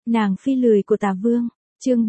Nàng phi lười của Tà Vương, chương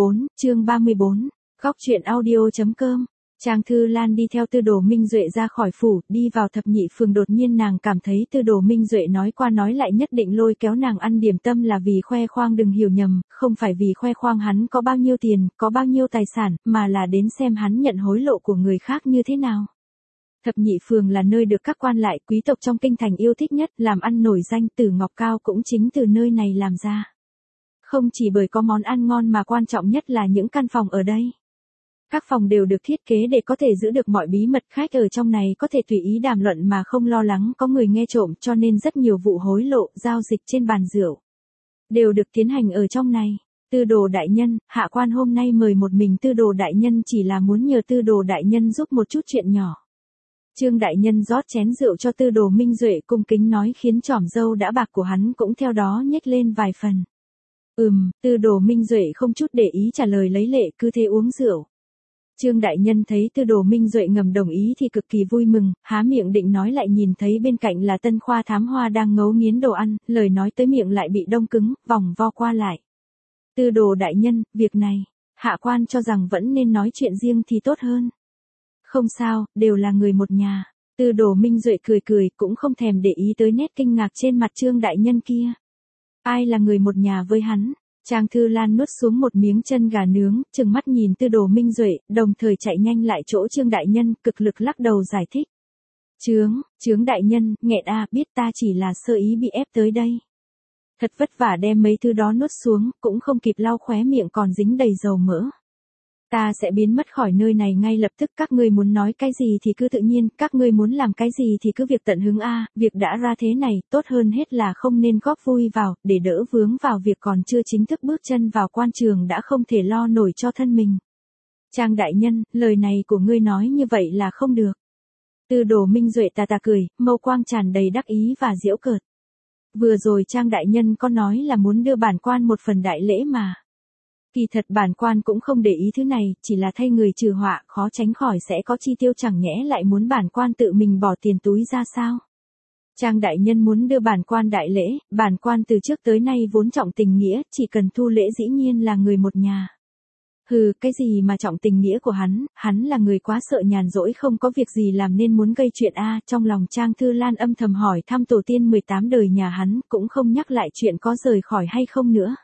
34, góc truyện audio.com. Trang Thư Lan đi theo Tư Đồ Minh Duệ ra khỏi phủ, đi vào thập nhị phường, đột nhiên nàng cảm thấy Tư Đồ Minh Duệ nói qua nói lại nhất định lôi kéo nàng ăn điểm tâm là vì khoe khoang, đừng hiểu nhầm, không phải vì khoe khoang hắn có bao nhiêu tiền, có bao nhiêu tài sản, mà là đến xem hắn nhận hối lộ của người khác như thế nào. Thập nhị phường là nơi được các quan lại, quý tộc trong kinh thành yêu thích nhất, làm ăn nổi danh, Tử Ngọc Cao cũng chính từ nơi này làm ra. Không chỉ bởi có món ăn ngon mà quan trọng nhất là những căn phòng ở đây. Các phòng đều được thiết kế để có thể giữ được mọi bí mật, khách ở trong này có thể tùy ý đàm luận mà không lo lắng có người nghe trộm, cho nên rất nhiều vụ hối lộ, giao dịch trên bàn rượu đều được tiến hành ở trong này. Tư Đồ đại nhân, hạ quan hôm nay mời một mình Tư Đồ đại nhân chỉ là muốn nhờ Tư Đồ đại nhân giúp một chút chuyện nhỏ. Trương đại nhân rót chén rượu cho Tư Đồ Minh Duệ, cung kính nói, khiến chòm râu đã bạc của hắn cũng theo đó nhếch lên vài phần. Tư Đồ Minh Duệ không chút để ý trả lời lấy lệ, cứ thế uống rượu. Trương đại nhân thấy Tư Đồ Minh Duệ ngầm đồng ý thì cực kỳ vui mừng, há miệng định nói lại nhìn thấy bên cạnh là Tân Khoa Thám Hoa đang ngấu nghiến đồ ăn, lời nói tới miệng lại bị đông cứng, vòng vo qua lại. Tư Đồ đại nhân, việc này, hạ quan cho rằng vẫn nên nói chuyện riêng thì tốt hơn. Không sao, đều là người một nhà. Tư Đồ Minh Duệ cười cười, cũng không thèm để ý tới nét kinh ngạc trên mặt Trương đại nhân kia. Ai là người một nhà với hắn? Trang Thư Lan nuốt xuống một miếng chân gà nướng, trừng mắt nhìn Tư Đồ Minh Duệ, đồng thời chạy nhanh lại chỗ Trương đại nhân, cực lực lắc đầu giải thích. Trương đại nhân, nghẹn biết ta chỉ là sơ ý bị ép tới đây. Thật vất vả đem mấy thứ đó nuốt xuống, cũng không kịp lau khóe miệng còn dính đầy dầu mỡ. Ta sẽ biến mất khỏi nơi này ngay lập tức, các ngươi muốn nói cái gì thì cứ tự nhiên, các ngươi muốn làm cái gì thì cứ việc tận hứng việc đã ra thế này, tốt hơn hết là không nên góp vui vào, để đỡ vướng vào việc còn chưa chính thức bước chân vào quan trường đã không thể lo nổi cho thân mình. Trang đại nhân, lời này của ngươi nói như vậy là không được. Tư Đồ Minh Duệ tà cười, mâu quang tràn đầy đắc ý và giễu cợt. Vừa rồi Trang đại nhân có nói là muốn đưa bản quan một phần đại lễ mà. Kỳ thật bản quan cũng không để ý thứ này, chỉ là thay người trừ họa, khó tránh khỏi sẽ có chi tiêu, chẳng nhẽ lại muốn bản quan tự mình bỏ tiền túi ra sao? Trang đại nhân muốn đưa bản quan đại lễ, bản quan từ trước tới nay vốn trọng tình nghĩa, chỉ cần thu lễ dĩ nhiên là người một nhà. Cái gì mà trọng tình nghĩa của hắn là người quá sợ nhàn rỗi không có việc gì làm nên muốn gây chuyện trong lòng Trang Thư Lan âm thầm hỏi thăm tổ tiên 18 đời nhà hắn, cũng không nhắc lại chuyện có rời khỏi hay không nữa.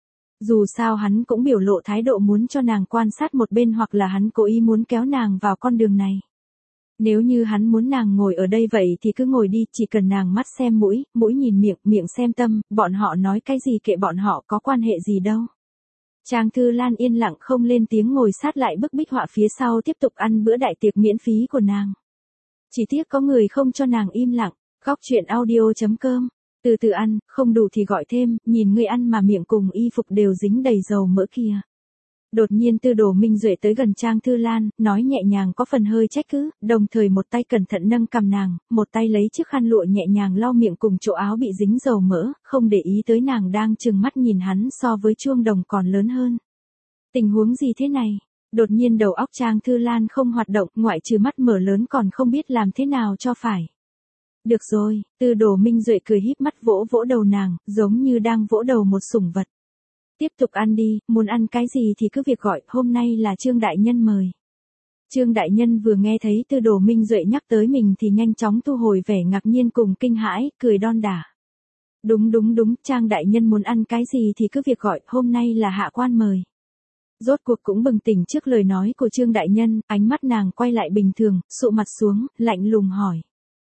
Dù sao hắn cũng biểu lộ thái độ muốn cho nàng quan sát một bên, hoặc là hắn cố ý muốn kéo nàng vào con đường này. Nếu như hắn muốn nàng ngồi ở đây vậy thì cứ ngồi đi, chỉ cần nàng mắt xem mũi, mũi nhìn miệng, miệng xem tâm, bọn họ nói cái gì kệ bọn họ, có quan hệ gì đâu. Trang Thư Lan yên lặng không lên tiếng, ngồi sát lại bức bích họa phía sau, tiếp tục ăn bữa đại tiệc miễn phí của nàng. Chỉ tiếc có người không cho nàng im lặng. Góc truyện audio.com. Từ từ ăn, không đủ thì gọi thêm, nhìn ngươi ăn mà miệng cùng y phục đều dính đầy dầu mỡ kìa. Đột nhiên Tư Đồ Minh Duệ tới gần Trang Thư Lan, nói nhẹ nhàng có phần hơi trách cứ, đồng thời một tay cẩn thận nâng cằm nàng, một tay lấy chiếc khăn lụa nhẹ nhàng lau miệng cùng chỗ áo bị dính dầu mỡ, không để ý tới nàng đang trừng mắt nhìn hắn so với chuông đồng còn lớn hơn. Tình huống gì thế này? Đột nhiên đầu óc Trang Thư Lan không hoạt động, ngoại trừ mắt mở lớn còn không biết làm thế nào cho phải. Được rồi, Tư Đồ Minh Duệ cười híp mắt vỗ vỗ đầu nàng, giống như đang vỗ đầu một sủng vật. Tiếp tục ăn đi, muốn ăn cái gì thì cứ việc gọi, hôm nay là Trương đại nhân mời. Trương đại nhân vừa nghe thấy Tư Đồ Minh Duệ nhắc tới mình thì nhanh chóng thu hồi vẻ ngạc nhiên cùng kinh hãi, cười đon đả. Đúng, Trang đại nhân muốn ăn cái gì thì cứ việc gọi, hôm nay là hạ quan mời. Rốt cuộc cũng bừng tỉnh trước lời nói của Trương đại nhân, ánh mắt nàng quay lại bình thường, sụ mặt xuống, lạnh lùng hỏi.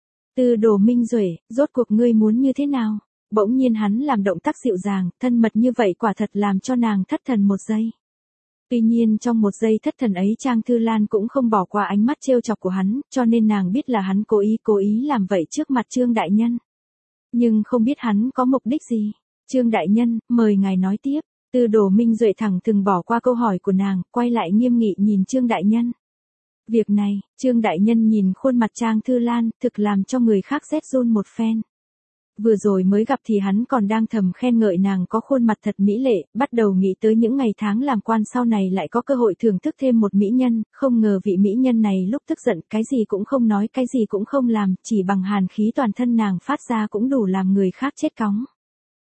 Tư Đồ Minh Duệ, rốt cuộc ngươi muốn như thế nào? Bỗng nhiên hắn làm động tác dịu dàng, thân mật như vậy quả thật làm cho nàng thất thần một giây. Tuy nhiên trong một giây thất thần ấy Trang Thư Lan cũng không bỏ qua ánh mắt trêu chọc của hắn, cho nên nàng biết là hắn cố ý làm vậy trước mặt Trương đại nhân. Nhưng không biết hắn có mục đích gì. Trương đại nhân, mời ngài nói tiếp. Tư Đồ Minh Duệ thẳng thừng bỏ qua câu hỏi của nàng, quay lại nghiêm nghị nhìn Trương đại nhân. Việc này, Trương đại nhân nhìn khuôn mặt Trang Thư Lan, thực làm cho người khác rét run một phen. Vừa rồi mới gặp thì hắn còn đang thầm khen ngợi nàng có khuôn mặt thật mỹ lệ, bắt đầu nghĩ tới những ngày tháng làm quan sau này lại có cơ hội thưởng thức thêm một mỹ nhân, không ngờ vị mỹ nhân này lúc tức giận cái gì cũng không nói, cái gì cũng không làm, chỉ bằng hàn khí toàn thân nàng phát ra cũng đủ làm người khác chết cóng.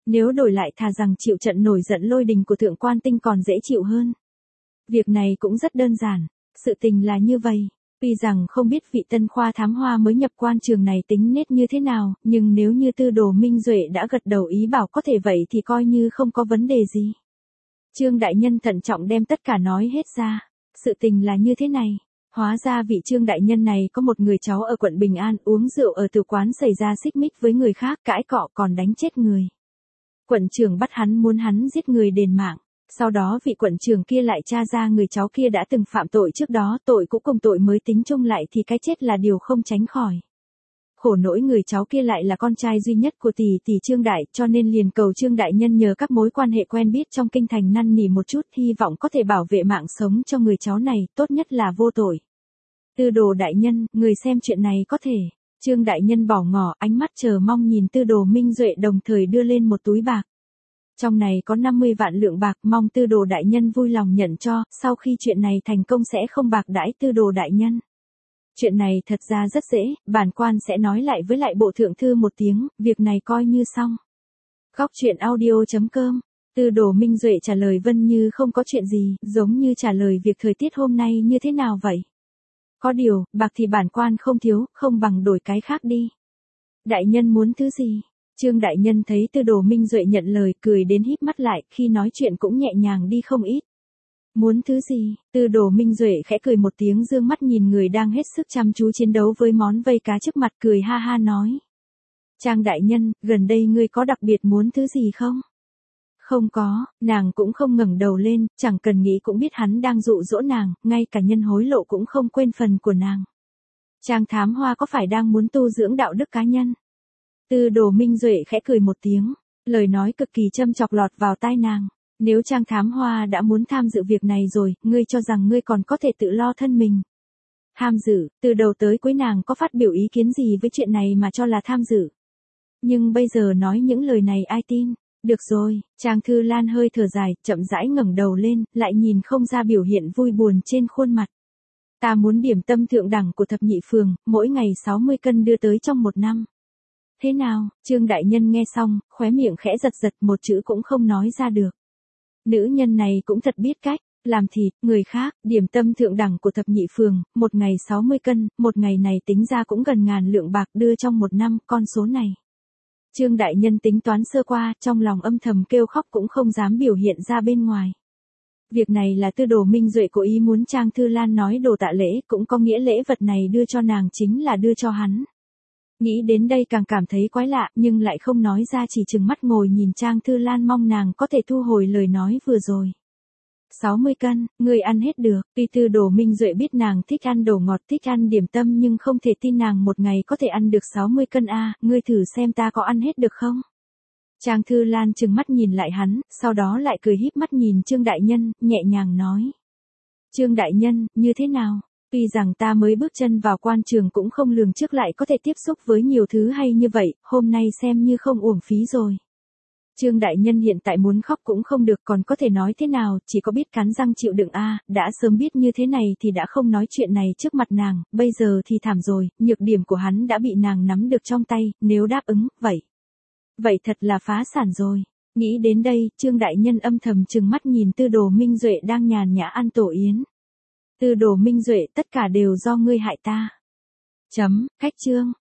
Nếu đổi lại thà rằng chịu trận nổi giận lôi đình của thượng quan tinh còn dễ chịu hơn. Việc này cũng rất đơn giản, sự tình là như vậy. Tuy rằng không biết vị tân khoa thám hoa mới nhập quan trường này tính nết như thế nào, nhưng nếu như Tư Đồ Minh Duệ đã gật đầu ý bảo có thể vậy thì coi như không có vấn đề gì. Trương đại nhân thận trọng đem tất cả nói hết ra. Sự tình là như thế này. Hóa ra vị Trương đại nhân này có một người cháu ở quận Bình An uống rượu ở tử quán xảy ra xích mích với người khác, cãi cọ còn đánh chết người. Quận trưởng bắt hắn muốn hắn giết người đền mạng. Sau đó vị quận trưởng kia lại tra ra người cháu kia đã từng phạm tội trước đó, tội cũ cùng tội mới tính chung lại thì cái chết là điều không tránh khỏi. Khổ nỗi người cháu kia lại là con trai duy nhất của tỷ Trương Đại, cho nên liền cầu Trương đại nhân nhờ các mối quan hệ quen biết trong kinh thành năn nỉ một chút, hy vọng có thể bảo vệ mạng sống cho người cháu này, tốt nhất là vô tội. Tư Đồ đại nhân, người xem chuyện này có thể. Trương đại nhân bỏ ngỏ, ánh mắt chờ mong nhìn Tư Đồ Minh Duệ đồng thời đưa lên một túi bạc. Trong này có 50 vạn lượng bạc, mong Tư Đồ đại nhân vui lòng nhận cho, sau khi chuyện này thành công sẽ không bạc đãi Tư Đồ đại nhân. Chuyện này thật ra rất dễ, bản quan sẽ nói lại với lại bộ thượng thư một tiếng, việc này coi như xong. Góc truyện audio.com. Tư Đồ Minh Duệ trả lời Vân như không có chuyện gì, giống như trả lời việc thời tiết hôm nay như thế nào vậy. Có điều, bạc thì bản quan không thiếu, không bằng đổi cái khác đi. Đại nhân muốn thứ gì? Trương đại nhân thấy Tư Đồ Minh Duệ nhận lời, cười đến híp mắt lại, khi nói chuyện cũng nhẹ nhàng đi không ít. Muốn thứ gì? Tư Đồ Minh Duệ khẽ cười một tiếng, dương mắt nhìn người đang hết sức chăm chú chiến đấu với món vây cá trước mặt, cười ha ha nói. Trang đại nhân, gần đây ngươi có đặc biệt muốn thứ gì không? Không có, nàng cũng không ngẩng đầu lên, chẳng cần nghĩ cũng biết hắn đang dụ dỗ nàng, ngay cả nhân hối lộ cũng không quên phần của nàng. Trang thám hoa có phải đang muốn tu dưỡng đạo đức cá nhân? Tư Đồ Minh Duệ khẽ cười một tiếng, lời nói cực kỳ châm chọc lọt vào tai nàng. Nếu Trang thám hoa đã muốn tham dự việc này rồi, ngươi cho rằng ngươi còn có thể tự lo thân mình. Tham dự, từ đầu tới cuối nàng có phát biểu ý kiến gì với chuyện này mà cho là tham dự. Nhưng bây giờ nói những lời này ai tin? Được rồi, Trang Thư Lan hơi thở dài, chậm rãi ngẩng đầu lên, lại nhìn không ra biểu hiện vui buồn trên khuôn mặt. Ta muốn điểm tâm thượng đẳng của thập nhị phường, mỗi ngày 60 cân đưa tới trong một năm. Thế nào? Trương đại nhân nghe xong, khóe miệng khẽ giật giật, một chữ cũng không nói ra được. Nữ nhân này cũng thật biết cách, làm thịt, người khác, điểm tâm thượng đẳng của thập nhị phường, một ngày 60 cân, một ngày này tính ra cũng gần ngàn lượng bạc đưa trong một năm, con số này. Trương đại nhân tính toán sơ qua, trong lòng âm thầm kêu khóc cũng không dám biểu hiện ra bên ngoài. Việc này là Tư Đồ Minh Duệ cố ý muốn Trang Thư Lan nói đồ tạ lễ, cũng có nghĩa lễ vật này đưa cho nàng chính là đưa cho hắn. Nghĩ đến đây càng cảm thấy quái lạ, nhưng lại không nói ra, chỉ trừng mắt ngồi nhìn Trang Thư Lan, mong nàng có thể thu hồi lời nói vừa rồi. 60 cân, ngươi ăn hết được. Tuy Tư Đồ Minh Duệ biết nàng thích ăn đồ ngọt, thích ăn điểm tâm, nhưng không thể tin nàng một ngày có thể ăn được 60 cân a, ngươi thử xem ta có ăn hết được không? Trang Thư Lan trừng mắt nhìn lại hắn, sau đó lại cười híp mắt nhìn Trương đại nhân, nhẹ nhàng nói. Trương đại nhân, như thế nào? Tuy rằng ta mới bước chân vào quan trường cũng không lường trước lại có thể tiếp xúc với nhiều thứ hay như vậy, hôm nay xem như không uổng phí rồi. Trương đại nhân hiện tại muốn khóc cũng không được, còn có thể nói thế nào, chỉ có biết cắn răng chịu đựng a, đã sớm biết như thế này thì đã không nói chuyện này trước mặt nàng, bây giờ thì thảm rồi, nhược điểm của hắn đã bị nàng nắm được trong tay, nếu đáp ứng, vậy thật là phá sản rồi. Nghĩ đến đây, Trương đại nhân âm thầm trừng mắt nhìn Tư Đồ Minh Duệ đang nhàn nhã ăn tổ yến. Tư Đồ Minh Duệ, tất cả đều do ngươi hại ta. Cách chương.